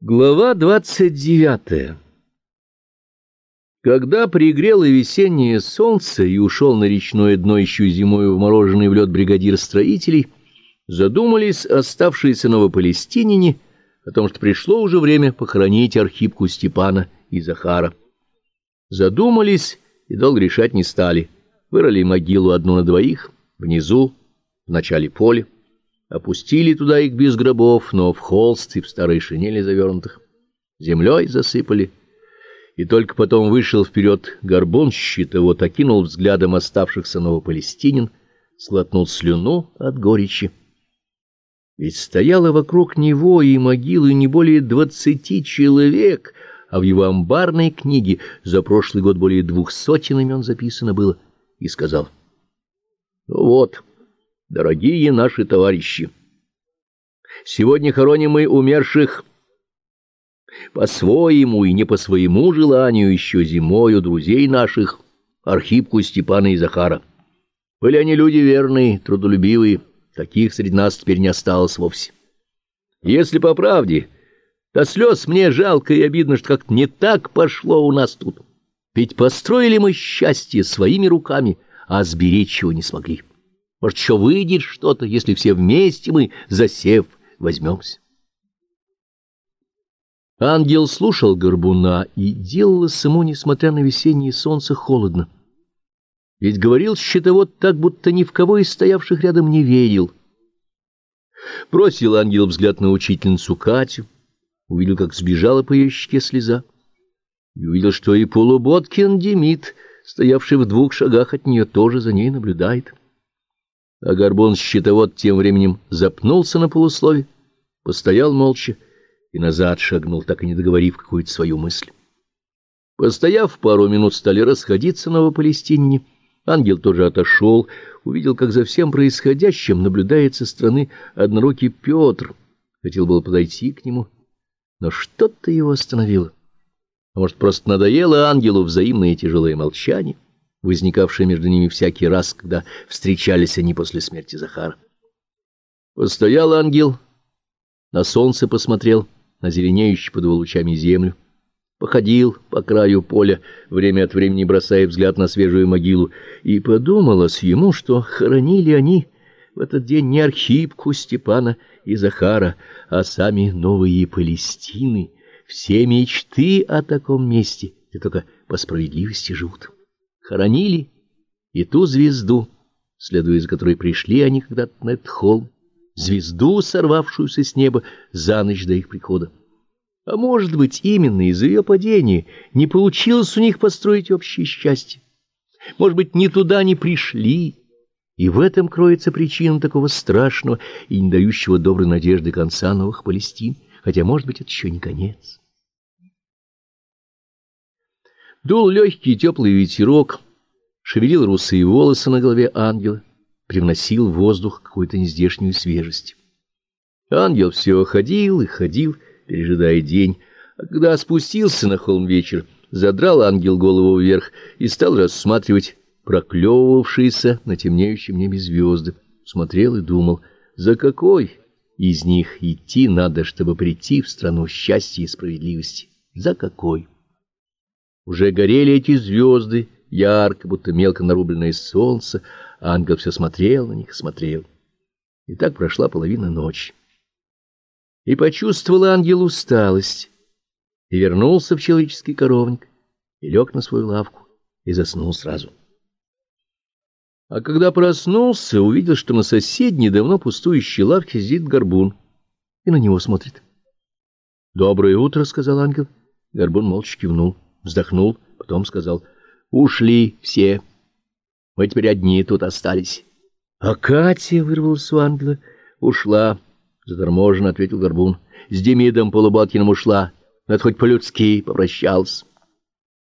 Глава 29. Когда пригрело весеннее солнце и ушел на речное дно еще зимою вмороженный в лед бригадир строителей, задумались оставшиеся новопалестиняне о том, что пришло уже время похоронить Архипку Степана и Захара. Задумались и долго решать не стали. Вырыли могилу одну на двоих, внизу, в начале поля. Опустили туда их без гробов, но в холст и в старые шинели завернутых. Землей засыпали. И только потом вышел вперед горбун щитовод, окинул взглядом оставшихся новопалестинин, сглотнул слюну от горечи. Ведь стояло вокруг него и могилы не более 20 человек, а в его амбарной книге за прошлый год более 200 имен записано было, и сказал: «Ну вот, дорогие наши товарищи, сегодня хороним мы умерших по-своему и не по своему желанию еще зимою друзей наших, Архипку Степана и Захара. Были они люди верные, трудолюбивые, таких среди нас теперь не осталось вовсе. Если по правде, до слез мне жалко и обидно, что как-то не так пошло у нас тут. Ведь построили мы счастье своими руками, а сберечь его не смогли. Может, еще выйдет что-то, если все вместе мы за сев возьмемся». Ангел слушал горбуна, и делалось ему, несмотря на весеннее солнце, холодно. Ведь говорил щитовод так, будто ни в кого из стоявших рядом не верил. Бросил ангел взгляд на учительницу Катю, увидел, как сбежала по ее щеке слеза, и увидел, что и Полуботкин Демид, стоявший в 2 шагах от нее, тоже за ней наблюдает. А горбун-щитовод тем временем запнулся на полуслове, постоял молча и назад шагнул, так и не договорив какую-то свою мысль. Постояв пару минут, стали расходиться новопалестиняне. Ангел тоже отошел, увидел, как за всем происходящим наблюдает со стороны однорукий Петр. Хотел было подойти к нему, но что-то его остановило. А может, просто надоело ангелу взаимное тяжелое молчание, возникавшее между ними всякий раз, когда встречались они после смерти Захара. Постоял ангел, на солнце посмотрел, на зеленеющую под его лучами землю, походил по краю поля, время от времени бросая взгляд на свежую могилу, и подумалось ему, что хоронили они в этот день не Архипку Степана и Захара, а сами новые Палестины, все мечты о таком месте, где только по справедливости живут. Хоронили и ту звезду, следуя за которой пришли они когда-то на этот холм, звезду, сорвавшуюся с неба за ночь до их прихода. А может быть, именно из-за ее падения не получилось у них построить общее счастье. Может быть, ни туда не пришли, и в этом кроется причина такого страшного и не дающего доброй надежды конца новых Палестин, хотя, может быть, это еще не конец. Дул легкий теплый ветерок, шевелил русые волосы на голове ангела, привносил в воздух какую-то нездешнюю свежесть. Ангел все ходил и ходил, пережидая день, а когда спустился на холм вечер, задрал ангел голову вверх и стал рассматривать проклевывавшиеся на темнеющем небе звезды. Смотрел и думал, за какой из них идти надо, чтобы прийти в страну счастья и справедливости. За какой? Уже горели эти звезды, ярко, будто мелко нарубленное солнце, а ангел все смотрел на них, смотрел. И так прошла половина ночи. И почувствовал ангел усталость, и вернулся в человеческий коровник, и лег на свою лавку, и заснул сразу. А когда проснулся, увидел, что на соседней, давно пустующей лавке сидит горбун, и на него смотрит. «Доброе утро», — сказал ангел. Горбун молча кивнул, вздохнул, потом сказал: «Ушли все. Мы теперь одни тут остались». «А Катя», — вырвалась у ангела, — «ушла», — заторможенно ответил горбун. «С Демидом Полуботкиным ушла. Но это хоть по-людски попрощалась».